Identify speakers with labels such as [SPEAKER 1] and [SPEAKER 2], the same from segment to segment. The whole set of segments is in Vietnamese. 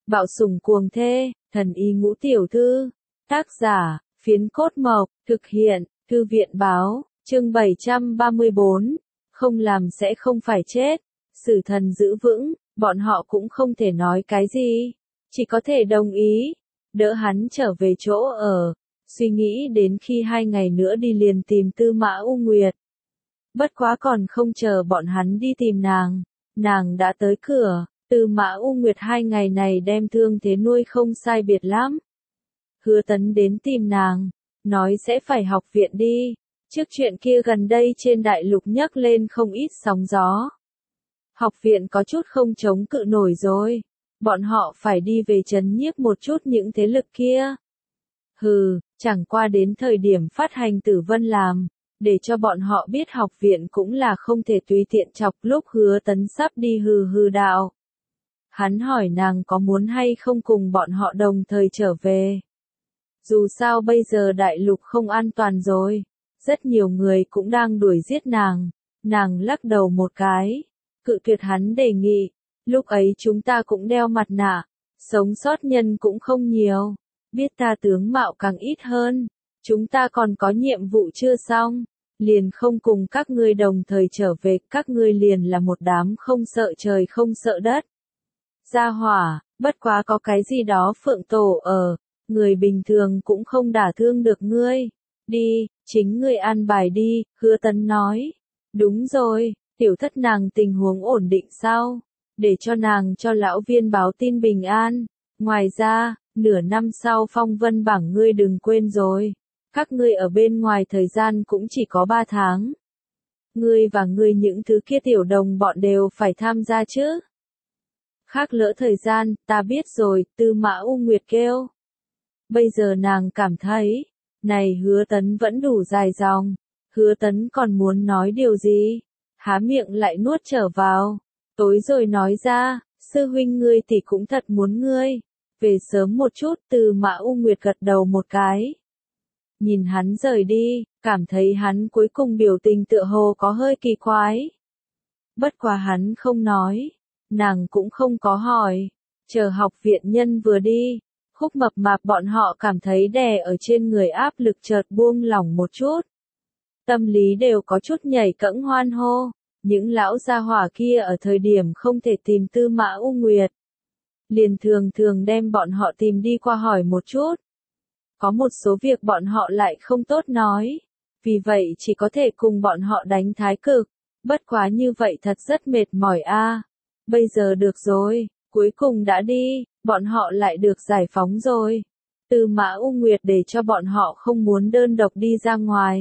[SPEAKER 1] Bạo sủng cuồng thê, thần y ngũ tiểu thư. Tác giả, Phiến Cốt Mộc, thực hiện, Thư viện báo, chương 734. Không làm sẽ không phải chết. Sử thần giữ vững, bọn họ cũng không thể nói cái gì. Chỉ có thể đồng ý, đỡ hắn trở về chỗ ở. Suy nghĩ đến khi 2 ngày nữa đi liền tìm Tư Mã U Nguyệt. Bất quá còn không chờ bọn hắn đi tìm nàng đã tới cửa. Tư Mã U Nguyệt 2 ngày này đem thương thế nuôi không sai biệt lắm. Hứa Tấn đến tìm nàng, nói sẽ phải học viện đi. Trước chuyện kia gần đây trên đại lục nhấc lên không ít sóng gió. Học viện có chút không chống cự nổi rồi. Bọn họ phải đi về trấn nhiếp một chút những thế lực kia. Chẳng qua đến thời điểm phát hành tử vân làm, để cho bọn họ biết học viện cũng là không thể tùy tiện chọc. Lúc Hứa Tấn sắp đi đạo. Hắn hỏi nàng có muốn hay không cùng bọn họ đồng thời trở về. Dù sao bây giờ đại lục không an toàn rồi. Rất nhiều người cũng đang đuổi giết nàng. Nàng lắc đầu một cái, cự tuyệt hắn đề nghị. Lúc ấy chúng ta cũng đeo mặt nạ, sống sót nhân cũng không nhiều. Biết ta tướng mạo càng ít hơn. Chúng ta còn có nhiệm vụ chưa xong. Liền không cùng các ngươi đồng thời trở về. Các ngươi liền là một đám không sợ trời không sợ đất. Gia hỏa, bất quá có cái gì đó Phượng Tổ ở. Người bình thường cũng không đả thương được ngươi. Đi, chính ngươi an bài đi, Hứa Tấn nói. Đúng rồi, tiểu thất nàng tình huống ổn định sao? Để cho nàng cho lão viên báo tin bình an. Ngoài ra, nửa năm sau phong vân bảng ngươi đừng quên rồi. Các ngươi ở bên ngoài thời gian cũng chỉ có 3 tháng. Ngươi và ngươi những thứ kia tiểu đồng bọn đều phải tham gia chứ. Khác lỡ thời gian, ta biết rồi, Tư Mã U Nguyệt kêu. Bây giờ nàng cảm thấy, này Hứa Tấn vẫn đủ dài dòng. Hứa Tấn còn muốn nói điều gì? Há miệng lại nuốt trở vào. Tối rồi nói ra, sư huynh ngươi thì cũng thật muốn ngươi. Về sớm một chút. Tư Mã U Nguyệt gật đầu một cái. Nhìn hắn rời đi, cảm thấy hắn cuối cùng biểu tình tựa hồ có hơi kỳ quái. Bất quá hắn không nói. Nàng cũng không có hỏi. Chờ học viện nhân vừa đi, Khúc Mập Mạp bọn họ cảm thấy đè ở trên người áp lực chợt buông lỏng một chút. Tâm lý đều có chút nhảy cẫng hoan hô. Những lão gia hỏa kia ở thời điểm không thể tìm Tư Mã U Nguyệt. Liền thường đem bọn họ tìm đi qua hỏi một chút. Có một số việc bọn họ lại không tốt nói. Vì vậy chỉ có thể cùng bọn họ đánh thái cực. Bất quá như vậy thật rất mệt mỏi a. Bây giờ được rồi, cuối cùng đã đi, bọn họ lại được giải phóng rồi. Tư Mã U Nguyệt để cho bọn họ không muốn đơn độc đi ra ngoài.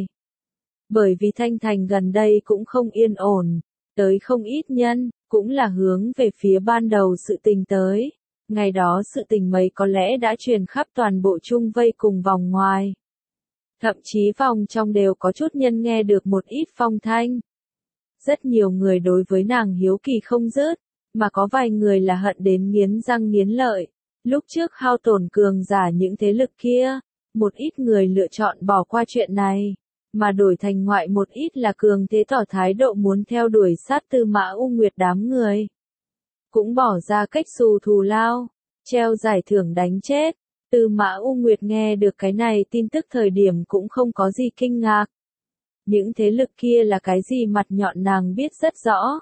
[SPEAKER 1] Bởi vì Thanh Thành gần đây cũng không yên ổn, tới không ít nhân, cũng là hướng về phía ban đầu sự tình tới. Ngày đó sự tình mấy có lẽ đã truyền khắp toàn bộ Trung Vây cùng vòng ngoài. Thậm chí vòng trong đều có chút nhân nghe được một ít phong thanh. Rất nhiều người đối với nàng hiếu kỳ không dứt, mà có vài người là hận đến nghiến răng nghiến lợi. Lúc trước hao tổn cường giả những thế lực kia, một ít người lựa chọn bỏ qua chuyện này, mà đổi thành ngoại một ít là cường thế tỏ thái độ muốn theo đuổi sát Tư Mã U Nguyệt đám người. Cũng bỏ ra cách xù thù lao, treo giải thưởng đánh chết. Tư Mã U Nguyệt nghe được cái này tin tức thời điểm cũng không có gì kinh ngạc. Những thế lực kia là cái gì mặt nhọn nàng biết rất rõ.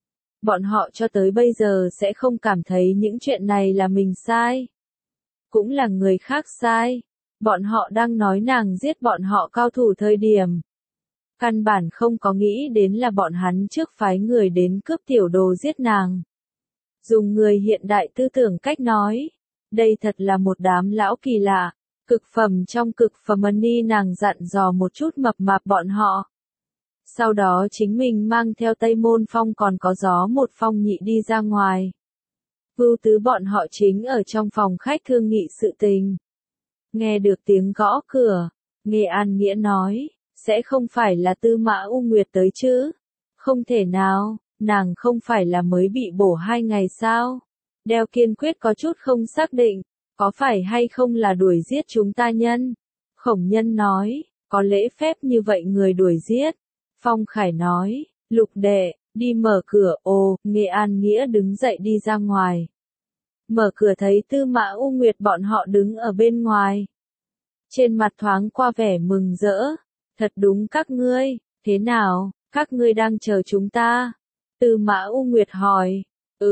[SPEAKER 1] Bọn họ cho tới bây giờ sẽ không cảm thấy những chuyện này là mình sai. Cũng là người khác sai. Bọn họ đang nói nàng giết bọn họ cao thủ thời điểm. Căn bản không có nghĩ đến là bọn hắn trước phái người đến cướp tiểu đồ giết nàng. Dùng người hiện đại tư tưởng cách nói. Đây thật là một đám lão kỳ lạ. Cực phẩm trong cực phẩm ni nàng dặn dò một chút mập mạp bọn họ. Sau đó chính mình mang theo Tây Môn Phong còn có Gió Một Phong nhị đi ra ngoài. Vưu Tứ bọn họ chính ở trong phòng khách thương nghị sự tình. Nghe được tiếng gõ cửa, Nghe An Nghĩa nói, sẽ không phải là Tư Mã U Nguyệt tới chứ? Không thể nào, nàng không phải là mới bị bổ 2 ngày sao? Đeo kiên quyết có chút không xác định, có phải hay không là đuổi giết chúng ta nhân? Khổng Nhân nói, có lễ phép như vậy người đuổi giết. Phong Khải nói, Lục đệ, đi mở cửa. Ồ, Nghe An Nghĩa đứng dậy đi ra ngoài. mở cửa thấy Tư Mã U Nguyệt bọn họ đứng ở bên ngoài. Trên mặt thoáng qua vẻ mừng rỡ. Thật đúng các ngươi, thế nào, các ngươi đang chờ chúng ta? Tư Mã U Nguyệt hỏi.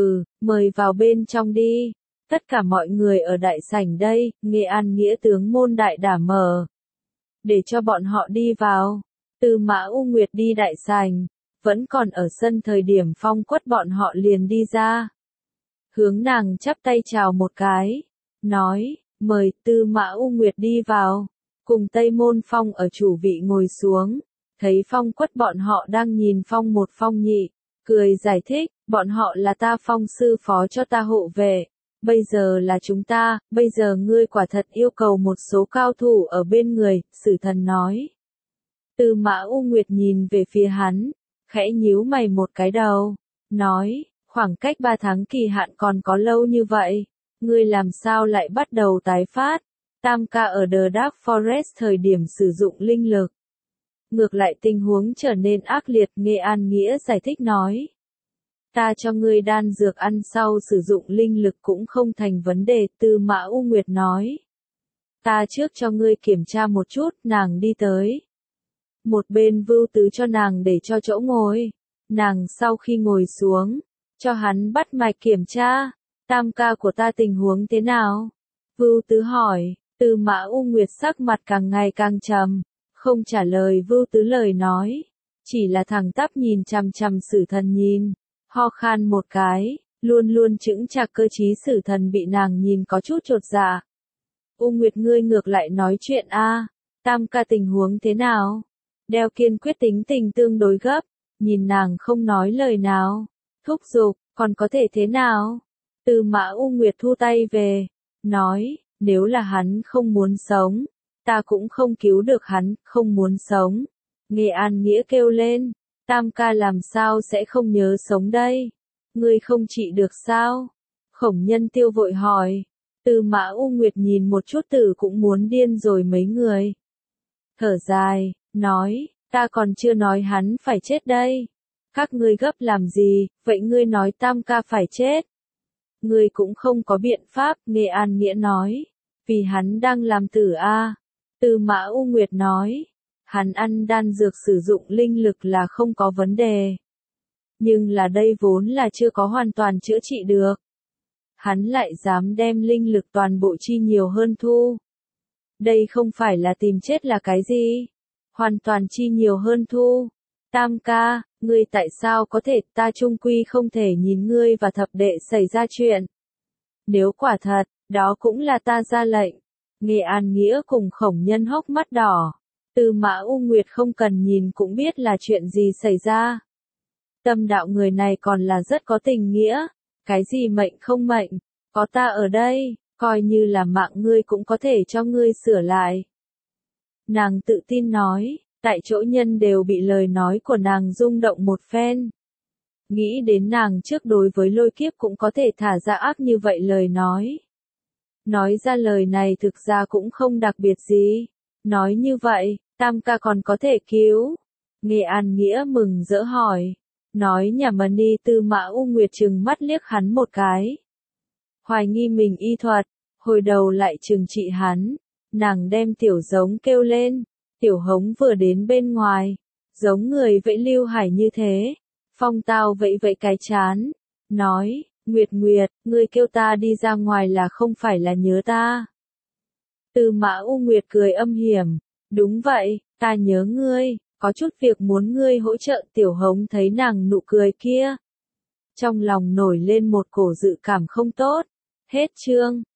[SPEAKER 1] Mời vào bên trong đi. Tất cả mọi người ở đại sảnh đây, Nghệ An nghĩa tướng môn đại đã mở. Để cho bọn họ đi vào. Tư Mã U Nguyệt đi đại sảnh, vẫn còn ở sân thời điểm Phong Quất bọn họ liền đi ra. Hướng nàng chắp tay chào một cái, nói, mời Tư Mã U Nguyệt đi vào. Cùng Tây Môn Phong ở chủ vị ngồi xuống, thấy Phong Quất bọn họ đang nhìn Phong một Phong nhị, cười giải thích, bọn họ là ta Phong sư phó cho ta hộ vệ. Bây giờ là chúng ta, bây giờ ngươi quả thật yêu cầu một số cao thủ ở bên người, Sử Thần nói. Tư Mã U Nguyệt nhìn về phía hắn, khẽ nhíu mày một cái đầu, nói, khoảng cách 3 tháng kỳ hạn còn có lâu như vậy, ngươi làm sao lại bắt đầu tái phát? Tam ca ở The Dark Forest thời điểm sử dụng linh lực. Ngược lại tình huống trở nên ác liệt, Nghệ An Nghĩa giải thích nói. Ta cho ngươi đan dược ăn sau sử dụng linh lực cũng không thành vấn đề, Tư Mã U Nguyệt nói. Ta trước cho ngươi kiểm tra một chút, nàng đi tới. Một bên Vưu Tứ cho nàng để cho chỗ ngồi. Nàng sau khi ngồi xuống, cho hắn bắt mạch kiểm tra. Tam ca của ta tình huống thế nào? Vưu Tứ hỏi. Tư Mã U Nguyệt sắc mặt càng ngày càng trầm, không trả lời Vưu Tứ lời nói, chỉ là thẳng tắp nhìn chằm chằm Sử Thần nhìn, ho khan một cái, luôn luôn chững chạc cơ trí Sử Thần bị nàng nhìn có chút chột dạ. U Nguyệt ngươi ngược lại nói chuyện a, Tam ca tình huống thế nào? Đeo kiên quyết tính tình tương đối gấp, nhìn nàng không nói lời nào, thúc giục, còn có thể thế nào? Tư Mã U Nguyệt thu tay về, nói. Nếu là hắn không muốn sống, ta cũng không cứu được hắn, không muốn sống. Nghệ An Nghĩa kêu lên, Tam ca làm sao sẽ không nhớ sống đây? Ngươi không trị được sao? Khổng Nhân Tiêu vội hỏi. Tư Mã U Nguyệt nhìn một chút tử cũng muốn điên rồi mấy người. Thở dài, nói, ta còn chưa nói hắn phải chết đây. Các ngươi gấp làm gì, vậy ngươi nói Tam ca phải chết. Ngươi cũng không có biện pháp, Nghệ An Nghĩa nói. Vì hắn đang làm tử a. Tư Mã U Nguyệt nói. Hắn ăn đan dược sử dụng linh lực là không có vấn đề. Nhưng là đây vốn là chưa có hoàn toàn chữa trị được. Hắn lại dám đem linh lực toàn bộ chi nhiều hơn thu. Đây không phải là tìm chết là cái gì? Hoàn toàn chi nhiều hơn thu. Tam ca, ngươi tại sao có thể, ta chung quy không thể nhìn ngươi và thập đệ xảy ra chuyện. Nếu quả thật, đó cũng là ta ra lệnh. Nghệ An Nghĩa cùng Khổng Nhân hốc mắt đỏ. Tư Mã U Nguyệt không cần nhìn cũng biết là chuyện gì xảy ra. Tâm đạo người này còn là rất có tình nghĩa. Cái gì mệnh không mệnh, có ta ở đây, coi như là mạng ngươi cũng có thể cho ngươi sửa lại. Nàng tự tin nói, tại chỗ nhân đều bị lời nói của nàng rung động một phen. Nghĩ đến nàng trước đối với Lôi Kiếp cũng có thể thả ra ác như vậy lời nói. Nói ra lời này thực ra cũng không đặc biệt gì. Nói như vậy, Tam ca còn có thể cứu. Nghệ An Nghĩa mừng rỡ hỏi. Nói nhà mà đi. Tư Mã U Nguyệt trừng mắt liếc hắn một cái. Hoài nghi mình y thuật, hồi đầu lại trừng trị hắn. Nàng đem Tiểu Giống kêu lên. Tiểu Hống vừa đến bên ngoài. Giống người vẫy Lưu Hải như thế. Phong Tao vẫy vẫy cái chán. Nói, Nguyệt Nguyệt, ngươi kêu ta đi ra ngoài là không phải là nhớ ta. Tư Mã U Nguyệt cười âm hiểm. Đúng vậy, ta nhớ ngươi, có chút việc muốn ngươi hỗ trợ. Tiểu Hống thấy nàng nụ cười kia. Trong lòng nổi lên một cổ dự cảm không tốt. Hết chương.